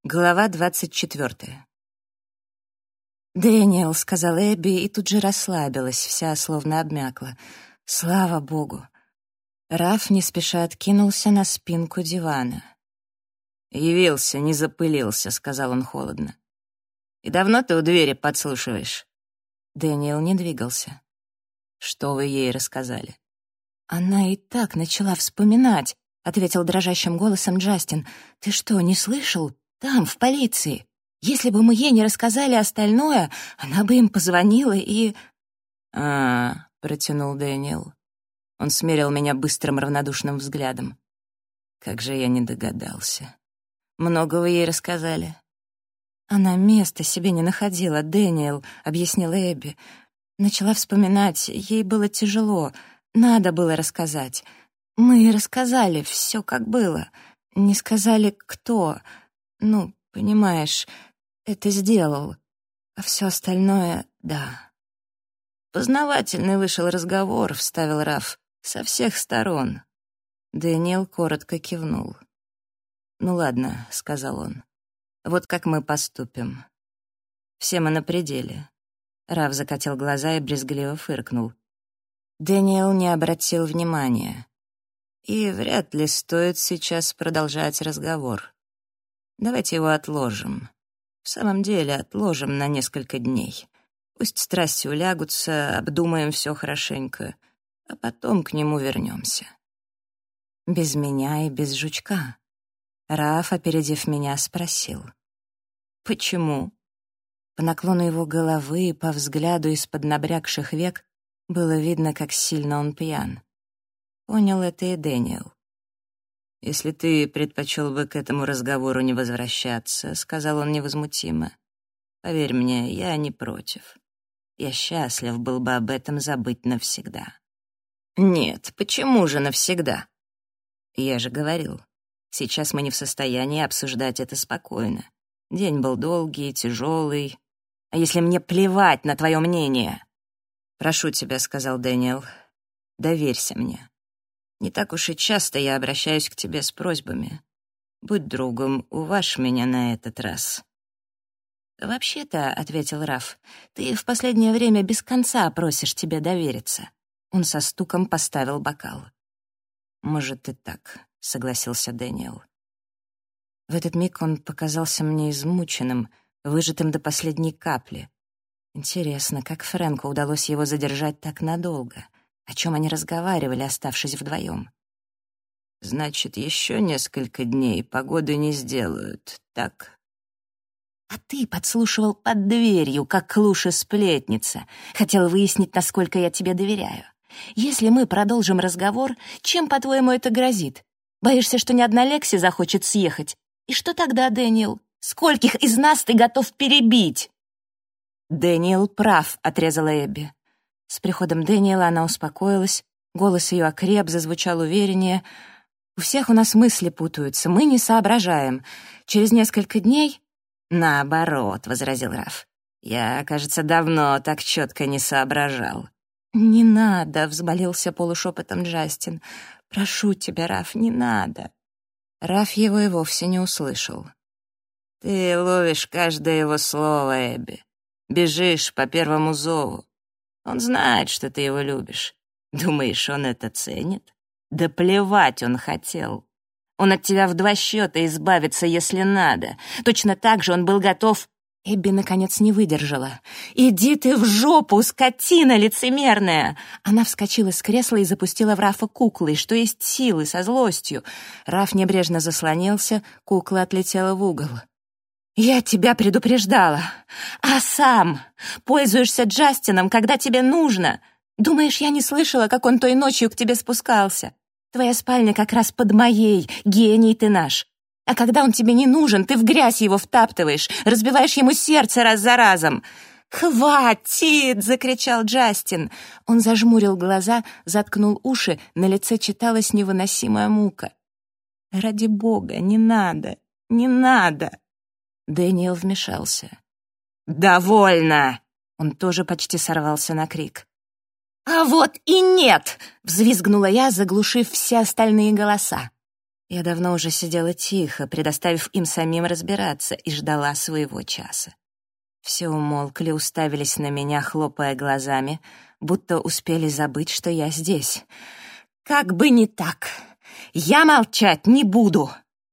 Глава 24. «Дэниел», — сказала Эбби, и тут же расслабилась, вся словно обмякла. «Слава богу!» Раф не спеша откинулся на спинку дивана. «Явился, не запылился», — сказал он холодно. «И давно ты у двери подслушиваешь?» Дэниел не двигался. «Что вы ей рассказали?» «Она и так начала вспоминать», — ответил дрожащим голосом Джастин. «Ты что, не слышал? Там, в полиции. Если бы мы ей не рассказали остальное, она бы им позвонила и...» протянул Дэниел. Он смерил меня быстрым равнодушным взглядом. «Как же я не догадался. Много вы ей рассказали?» «Она места себе не находила, Дэниел», — объяснила Эбби. «Начала вспоминать, ей было тяжело. Надо было рассказать. Мы рассказали все, как было. Не сказали, кто. Ну, понимаешь, это сделал. А все остальное — да». «Познавательный вышел разговор», — вставил Раф. «Со всех сторон». Дэниел коротко кивнул. «Ну ладно», — сказал он. «Вот как мы поступим. Все мы на пределе». Раф закатил глаза и брезгливо фыркнул. Дэниел не обратил внимания. «И вряд ли стоит сейчас продолжать разговор. Давайте его отложим. В самом деле отложим на несколько дней. Пусть страсти улягутся, обдумаем все хорошенько, а потом к нему вернемся». Без меня и без жучка. Раф, опередив меня, спросил. «Почему?» По наклону его головы и по взгляду из-под набрякших век было видно, как сильно он пьян. Понял это и Дэниел. «Если ты предпочел бы к этому разговору не возвращаться», — сказал он невозмутимо, — «поверь мне, я не против. Я счастлив был бы об этом забыть навсегда». «Нет, почему же навсегда?» «Я же говорил, сейчас мы не в состоянии обсуждать это спокойно. День был долгий, тяжелый. А если мне плевать на твое мнение?» «Прошу тебя», — сказал Дэниел, — «доверься мне. Не так уж и часто я обращаюсь к тебе с просьбами. Будь другом, уважь меня на этот раз». «Вообще-то», — ответил Раф, — «ты в последнее время без конца просишь тебе довериться». Он со стуком поставил бокал. «Может, и так», — согласился Дэниел. В этот миг он показался мне измученным, выжатым до последней капли. Интересно, как Фрэнку удалось его задержать так надолго? О чем они разговаривали, оставшись вдвоем? «Значит, еще несколько дней погоды не сделают, так?» «А ты подслушивал под дверью, как клуша-сплетница. Хотел выяснить, насколько я тебе доверяю. Если мы продолжим разговор, чем, по-твоему, это грозит? Боишься, что ни одна Лекси захочет съехать? И что тогда, Дэниел? Скольких из нас ты готов перебить?» «Дэниел прав», — отрезала Эбби. С приходом Дэниела она успокоилась, голос ее окреп, зазвучал увереннее. «У всех у нас мысли путаются, мы не соображаем. Через несколько дней...» «Наоборот», — возразил Раф. «Я, кажется, давно так четко не соображал». «Не надо», — взмолился полушепотом Джастин. «Прошу тебя, Раф, не надо». Раф его и вовсе не услышал. «Ты ловишь каждое его слово, Эбби. Бежишь по первому зову. Он знает, что ты его любишь. Думаешь, он это ценит? Да плевать он хотел. Он от тебя в 2 счета избавится, если надо. Точно так же он был готов...» Эбби, наконец, не выдержала. «Иди ты в жопу, скотина лицемерная!» Она вскочила с кресла и запустила в Рафа куклой, что есть силы, со злостью. Раф небрежно заслонился, кукла отлетела в угол. «Я тебя предупреждала. А сам пользуешься Джастином, когда тебе нужно. Думаешь, я не слышала, как он той ночью к тебе спускался? Твоя спальня как раз под моей, гений ты наш. А когда он тебе не нужен, ты в грязь его втаптываешь, разбиваешь ему сердце раз за разом». «Хватит!» — закричал Джастин. Он зажмурил глаза, заткнул уши, на лице читалась невыносимая мука. «Ради бога, не надо, не надо!» Дэниел вмешался. «Довольно!» Он тоже почти сорвался на крик. «А вот и нет!» — взвизгнула я, заглушив все остальные голоса. Я давно уже сидела тихо, предоставив им самим разбираться, и ждала своего часа. Все умолкли, уставились на меня, хлопая глазами, будто успели забыть, что я здесь. «Как бы не так! Я молчать не буду!»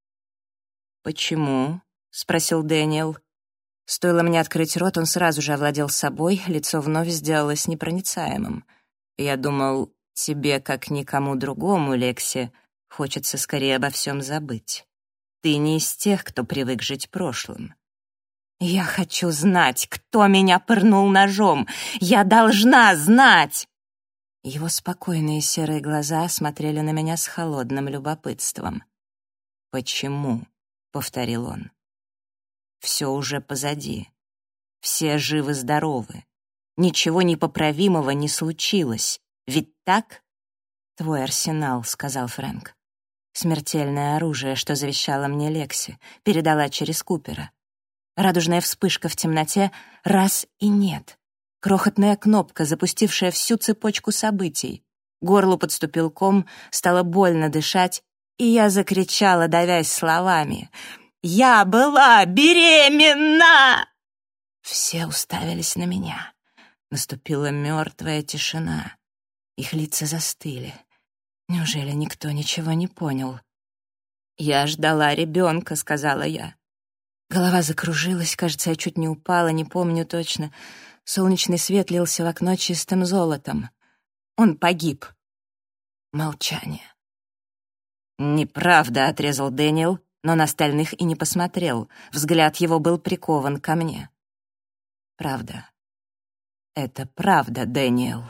«Почему?» — спросил Дэниел. Стоило мне открыть рот, он сразу же овладел собой, лицо вновь сделалось непроницаемым. Я думал, тебе, как никому другому, Лекси, хочется скорее обо всем забыть. Ты не из тех, кто привык жить прошлым. Я хочу знать, кто меня пырнул ножом. Я должна знать! Его спокойные серые глаза смотрели на меня с холодным любопытством. «Почему?» — повторил он. «Все уже позади. Все живы-здоровы. Ничего непоправимого не случилось. Ведь так?» «Твой арсенал», — сказал Фрэнк. «Смертельное оружие, что завещала мне Лекси, передала через Купера. Радужная вспышка в темноте — раз и нет. Крохотная кнопка, запустившая всю цепочку событий. Горлу подступил ком, стало больно дышать, и я закричала, давясь словами. «Я была беременна!» Все уставились на меня. Наступила мертвая тишина. Их лица застыли. Неужели никто ничего не понял? «Я ждала ребенка», — сказала я. Голова закружилась, кажется, я чуть не упала, не помню точно. Солнечный свет лился в окно чистым золотом. Он погиб. Молчание. «Неправда», — отрезал Дэниел, но на остальных и не посмотрел. Взгляд его был прикован ко мне. «Правда. Это правда, Дэниел».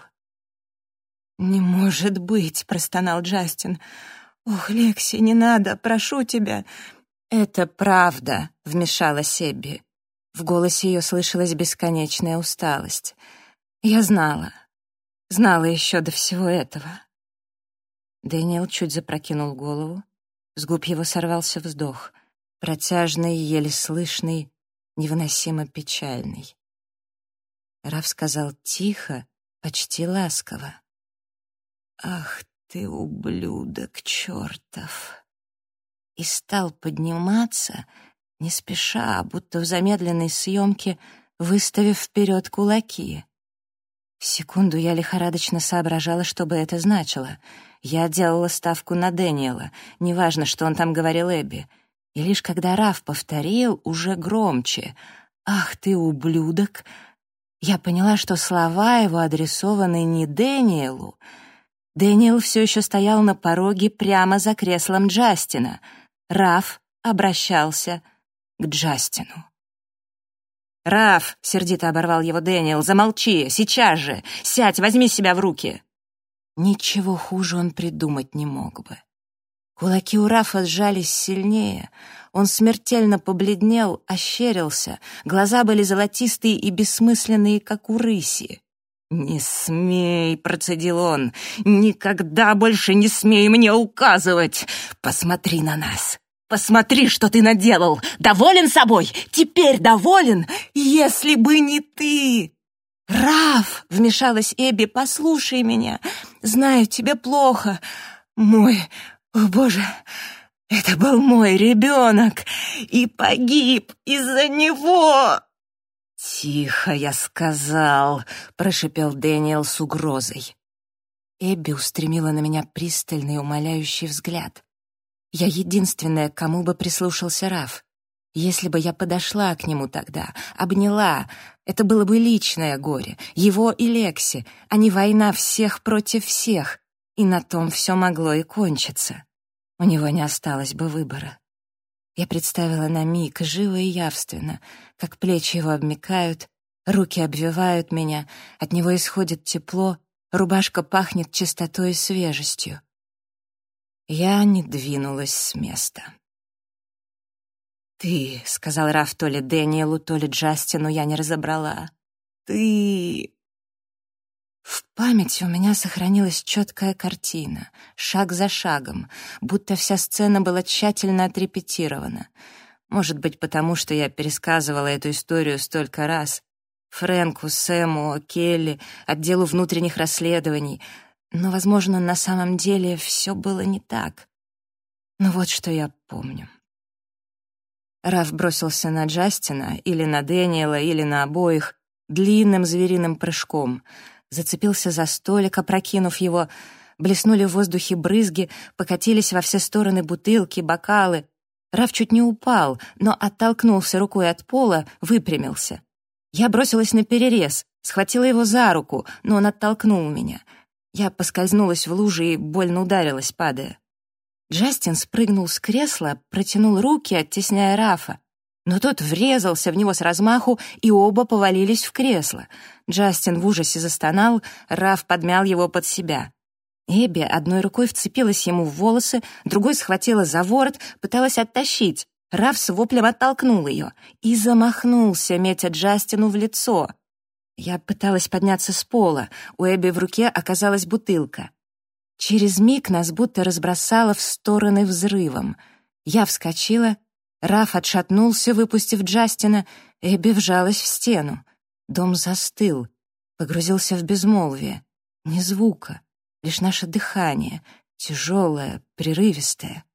«Не может быть», — простонал Джастин. «Ох, Лекси, не надо, прошу тебя». «Это правда», — вмешалась Эбби. В голосе ее слышалась бесконечная усталость. «Я знала. Знала еще до всего этого». Дэниел чуть запрокинул голову. С губ его сорвался вздох. Протяжный, еле слышный, невыносимо печальный. Раф сказал тихо, почти ласково. «Ах ты, ублюдок чертов!» И стал подниматься, не спеша, будто в замедленной съемке, выставив вперед кулаки. Секунду я лихорадочно соображала, что бы это значило. Я делала ставку на Дэниела, неважно, что он там говорил Эбби. И лишь когда Раф повторил, уже громче, «Ах ты, ублюдок!», я поняла, что слова его адресованы не Дэниелу. Дэниел все еще стоял на пороге прямо за креслом Джастина. Раф обращался к Джастину. «Раф!» — сердито оборвал его Дэниел. «Замолчи! Сейчас же! Сядь, возьми себя в руки!» Ничего хуже он придумать не мог бы. Кулаки у Рафа сжались сильнее. Он смертельно побледнел, ощерился. Глаза были золотистые и бессмысленные, как у рыси. «Не смей!» — процедил он. «Никогда больше не смей мне указывать! Посмотри на нас! Посмотри, что ты наделал! Доволен собой? Теперь доволен? Если бы не ты!» «Раф!» — вмешалась Эбби. «Послушай меня! Знаю, тебе плохо. Мой... О, Боже! Это был мой ребенок! И погиб из-за него!» «Тихо, я сказал!» — прошипел Дэниел с угрозой. Эбби устремила на меня пристальный, умоляющий взгляд. Я единственная, к кому бы прислушался Раф. Если бы я подошла к нему тогда, обняла, это было бы личное горе, его и Лекси, а не война всех против всех, и на том все могло и кончиться. У него не осталось бы выбора. Я представила на миг, живо и явственно, как плечи его обмякают, руки обвивают меня, от него исходит тепло, рубашка пахнет чистотой и свежестью. Я не двинулась с места. «Ты», — сказал Раф то ли Дэниелу, то ли Джастину, я не разобрала. «Ты...» В памяти у меня сохранилась четкая картина, шаг за шагом, будто вся сцена была тщательно отрепетирована. Может быть, потому что я пересказывала эту историю столько раз. Фрэнку, Сэму, Келли, отделу внутренних расследований. Но, возможно, на самом деле все было не так. Но вот что я помню. Раф бросился на Джастина, или на Дэниела, или на обоих, длинным звериным прыжком. Зацепился за столик, опрокинув его. Блеснули в воздухе брызги, покатились во все стороны бутылки, бокалы. Раф чуть не упал, но оттолкнулся рукой от пола, выпрямился. Я бросилась на перерез, схватила его за руку, но он оттолкнул меня. Я поскользнулась в луже и больно ударилась, падая. Джастин спрыгнул с кресла, протянул руки, оттесняя Рафа. Но тот врезался в него с размаху, и оба повалились в кресло. Джастин в ужасе застонал, Раф подмял его под себя. Эбби одной рукой вцепилась ему в волосы, другой схватила за ворот, пыталась оттащить. Раф с воплем оттолкнул ее и замахнулся, метя Джастину в лицо. Я пыталась подняться с пола, у Эбби в руке оказалась бутылка. Через миг нас будто разбросало в стороны взрывом. Я вскочила, Раф отшатнулся, выпустив Джастина, Эбби вжалась в стену. Дом застыл, погрузился в безмолвие. Ни звука, лишь наше дыхание, тяжелое, прерывистое.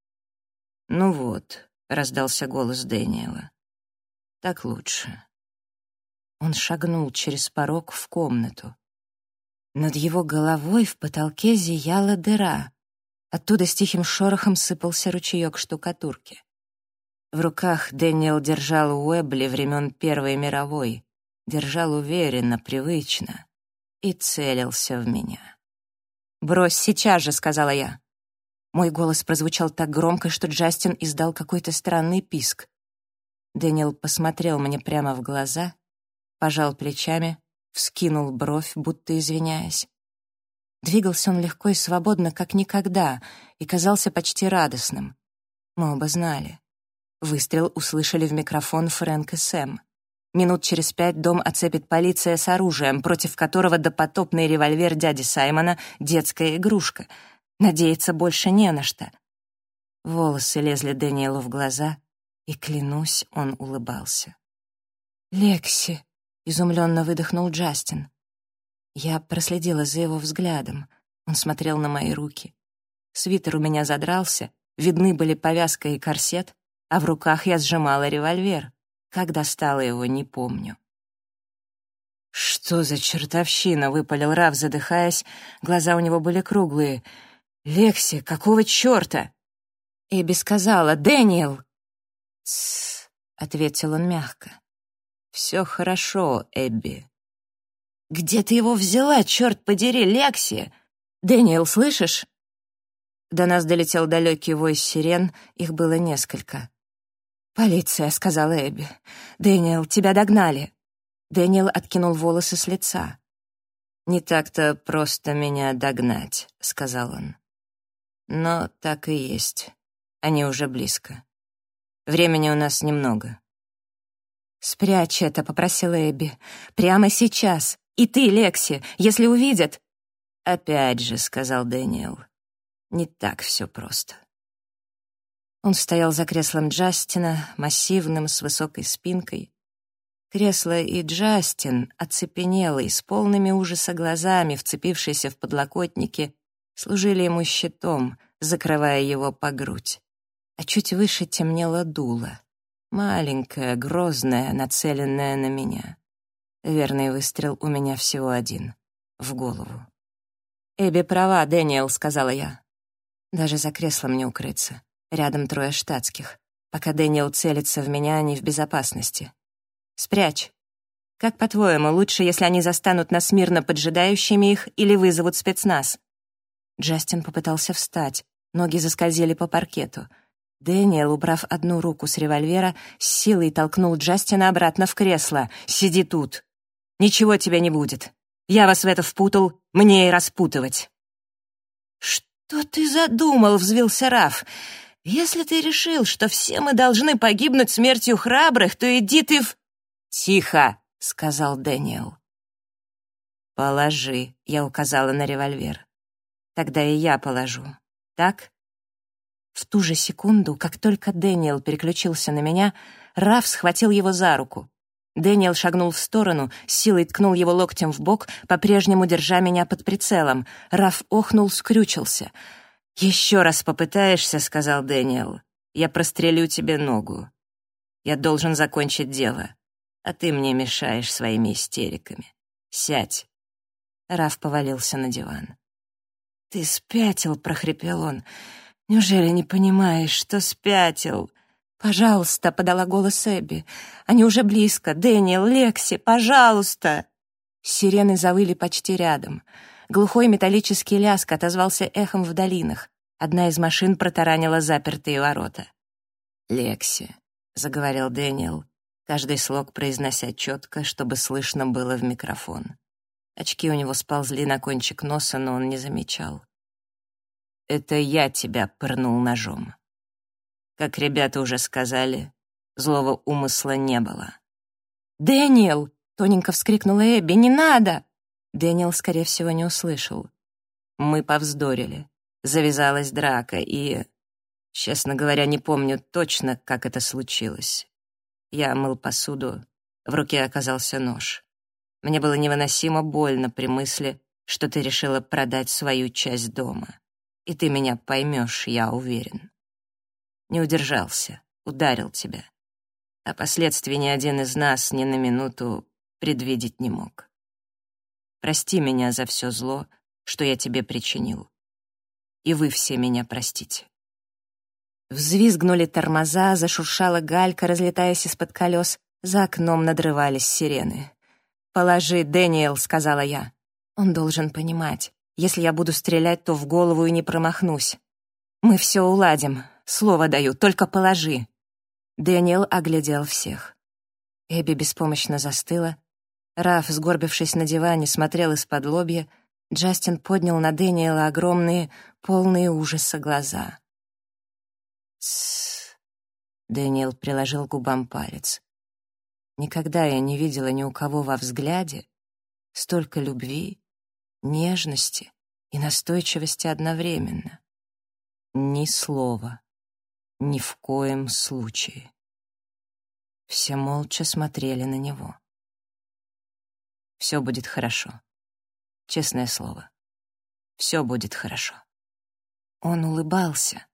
«Ну вот», — раздался голос Дэниела, — «так лучше». Он шагнул через порог в комнату. Над его головой в потолке зияла дыра. Оттуда с тихим шорохом сыпался ручеек штукатурки. В руках Дэниел держал Уэбли времен Первой мировой, держал уверенно, привычно и целился в меня. «Брось сейчас же», — сказала я. Мой голос прозвучал так громко, что Джастин издал какой-то странный писк. Дэниел посмотрел мне прямо в глаза, пожал плечами, вскинул бровь, будто извиняясь. Двигался он легко и свободно, как никогда, и казался почти радостным. Мы оба знали. Выстрел услышали в микрофон Фрэнк и Сэм. Минут через 5 дом оцепит полиция с оружием, против которого допотопный револьвер дяди Саймона — детская игрушка. Надеяться больше не на что. Волосы лезли Дэниелу в глаза, и, клянусь, он улыбался. «Лекси!» — изумленно выдохнул Джастин. Я проследила за его взглядом. Он смотрел на мои руки. Свитер у меня задрался, видны были повязка и корсет, а в руках я сжимала револьвер. Как достала его, не помню. «Что за чертовщина?» — выпалил Раф, задыхаясь. Глаза у него были круглые. «Лекси, какого черта?» Эбби сказала: «Дэниел!» «Тссс», — ответил он мягко. «Все хорошо, Эбби». «Где ты его взяла, черт подери, Лекси? Дэниел, слышишь?» До нас долетел далекий вой сирен, их было несколько. «Полиция», — сказала Эбби. «Дэниел, тебя догнали». Дэниел откинул волосы с лица. «Не так-то просто меня догнать», — сказал он. «Но так и есть. Они уже близко. Времени у нас немного». «Спрячь это», — попросила Эбби. «Прямо сейчас. И ты, Лекси, если увидят...» «Опять же», — сказал Дэниел, — «не так все просто». Он стоял за креслом Джастина, массивным, с высокой спинкой. Кресло и Джастин, оцепенелый, с полными ужаса глазами, вцепившийся в подлокотники, служили ему щитом, закрывая его по грудь. А чуть выше темнело дуло. Маленькое, грозное, нацеленное на меня. Верный выстрел у меня всего один. В голову. «Эбби права, Дэниел», — сказала я. «Даже за креслом не укрыться. Рядом 3 штатских. Пока Дэниел целится в меня, они в безопасности. Спрячь. Как, по-твоему, лучше, если они застанут нас мирно поджидающими их или вызовут спецназ?» Джастин попытался встать. Ноги заскользили по паркету. Дэниел, убрав одну руку с револьвера, с силой толкнул Джастина обратно в кресло. «Сиди тут. Ничего тебе не будет. Я вас в это впутал, мне и распутывать». «Что ты задумал?» — взвился Раф. «Если ты решил, что все мы должны погибнуть смертью храбрых, то иди ты в...» «Тихо!» — сказал Дэниел. «Положи», — я указала на револьвер. «Тогда и я положу. Так?» В ту же секунду, как только Дэниел переключился на меня, Раф схватил его за руку. Дэниел шагнул в сторону, с силой ткнул его локтем в бок, по-прежнему держа меня под прицелом. Раф охнул, скрючился. «Еще раз попытаешься, — сказал Дэниел, — я прострелю тебе ногу. Я должен закончить дело, а ты мне мешаешь своими истериками. Сядь». Раф повалился на диван. «Ты спятил!» — прохрипел он. «Неужели не понимаешь, что спятил?» «Пожалуйста!» — подала голос Эбби. «Они уже близко. Дэниел, Лекси, пожалуйста!» Сирены завыли почти рядом. Глухой металлический лязг отозвался эхом в долинах. Одна из машин протаранила запертые ворота. «Лекси», — заговорил Дэниел, каждый слог произнося четко, чтобы слышно было в микрофон. Очки у него сползли на кончик носа, но он не замечал. «Это я тебя пырнул ножом. Как ребята уже сказали, злого умысла не было». «Дэниел!» — тоненько вскрикнула Эбби. «Не надо!» Дэниел, скорее всего, не услышал. «Мы повздорили. Завязалась драка, и, честно говоря, не помню точно, как это случилось. Я мыл посуду, в руке оказался нож. Мне было невыносимо больно при мысли, что ты решила продать свою часть дома. И ты меня поймешь, я уверен. Не удержался, ударил тебя. А последствий ни один из нас ни на минуту предвидеть не мог. Прости меня за все зло, что я тебе причинил. И вы все меня простите». Взвизгнули тормоза, зашуршала галька, разлетаясь из-под колес. За окном надрывались сирены. «Положи, Дэниел», — сказала я. «Он должен понимать. Если я буду стрелять, то в голову и не промахнусь. Мы все уладим. Слово даю, только положи». Дэниел оглядел всех. Эбби беспомощно застыла. Раф, сгорбившись на диване, смотрел из-под лобья. Джастин поднял на Дэниела огромные, полные ужаса глаза. «Тссс», — Дэниел приложил к губам палец. Никогда я не видела ни у кого во взгляде столько любви, нежности и настойчивости одновременно. Ни слова, ни в коем случае. Все молча смотрели на него. «Все будет хорошо. Честное слово. Все будет хорошо». Он улыбался.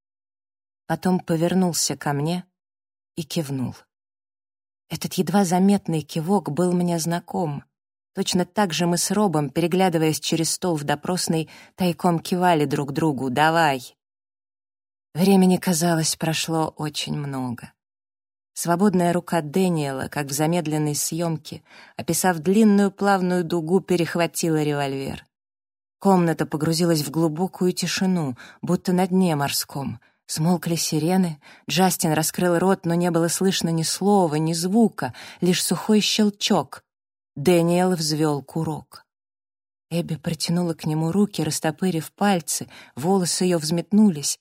Потом повернулся ко мне и кивнул. Этот едва заметный кивок был мне знаком. Точно так же мы с Робом, переглядываясь через стол в допросной, тайком кивали друг другу «давай». Времени, казалось, прошло очень много. Свободная рука Дэниела, как в замедленной съемке, описав длинную плавную дугу, перехватила револьвер. Комната погрузилась в глубокую тишину, будто на дне морском. Смолкли сирены, Джастин раскрыл рот, но не было слышно ни слова, ни звука, лишь сухой щелчок. Дэниел взвел курок. Эбби протянула к нему руки, растопырив пальцы, волосы ее взметнулись.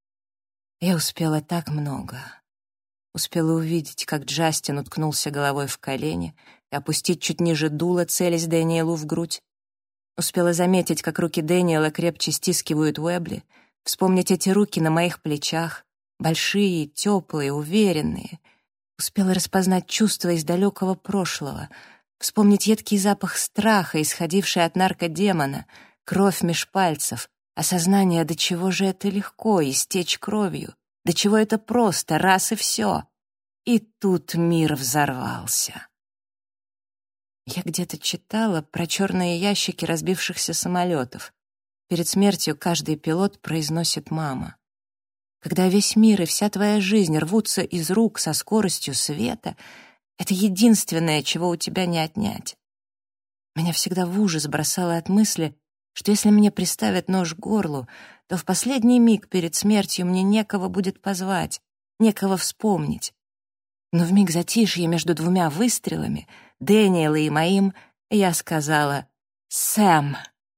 Я успела так много. Успела увидеть, как Джастин уткнулся головой в колени и опустить чуть ниже дула, целясь Дэниелу в грудь. Успела заметить, как руки Дэниела крепче стискивают Уэбли, вспомнить эти руки на моих плечах, большие, теплые, уверенные. Успела распознать чувства из далекого прошлого, вспомнить едкий запах страха, исходивший от наркодемона, кровь меж пальцев, осознание, до чего же это легко истечь кровью, до чего это просто, раз и все. И тут мир взорвался. Я где-то читала про черные ящики разбившихся самолетов. Перед смертью каждый пилот произносит «мама». Когда весь мир и вся твоя жизнь рвутся из рук со скоростью света, это единственное, чего у тебя не отнять. Меня всегда в ужас бросало от мысли, что если мне приставят нож к горлу, то в последний миг перед смертью мне некого будет позвать, некого вспомнить. Но в миг затишья между двумя выстрелами, Дэниела и моим, я сказала «Сэм».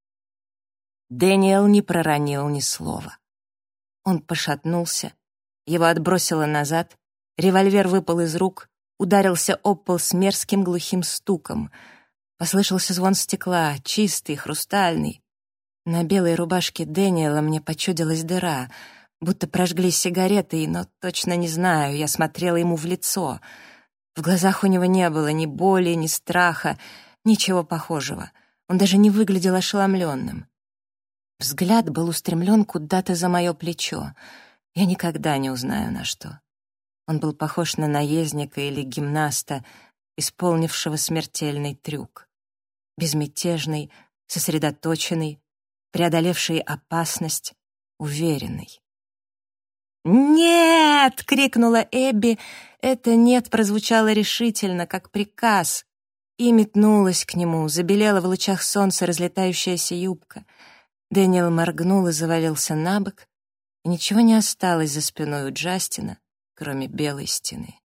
Дэниел не проронил ни слова. Он пошатнулся, его отбросило назад, револьвер выпал из рук, ударился об пол с мерзким глухим стуком. Послышался звон стекла, чистый, хрустальный. На белой рубашке Дэниела мне почудилась дыра, будто прожгли сигаретой, но точно не знаю, я смотрела ему в лицо. В глазах у него не было ни боли, ни страха, ничего похожего. Он даже не выглядел ошеломленным. Взгляд был устремлен куда-то за мое плечо. Я никогда не узнаю, на что. Он был похож на наездника или гимнаста, исполнившего смертельный трюк. Безмятежный, сосредоточенный, преодолевший опасность, уверенный. «Нет!» — крикнула Эбби. Это «нет» прозвучало решительно, как приказ, и метнулась к нему, забелела в лучах солнца разлетающаяся юбка. Дэниел моргнул и завалился на бок, и ничего не осталось за спиной у Джастина, кроме белой стены.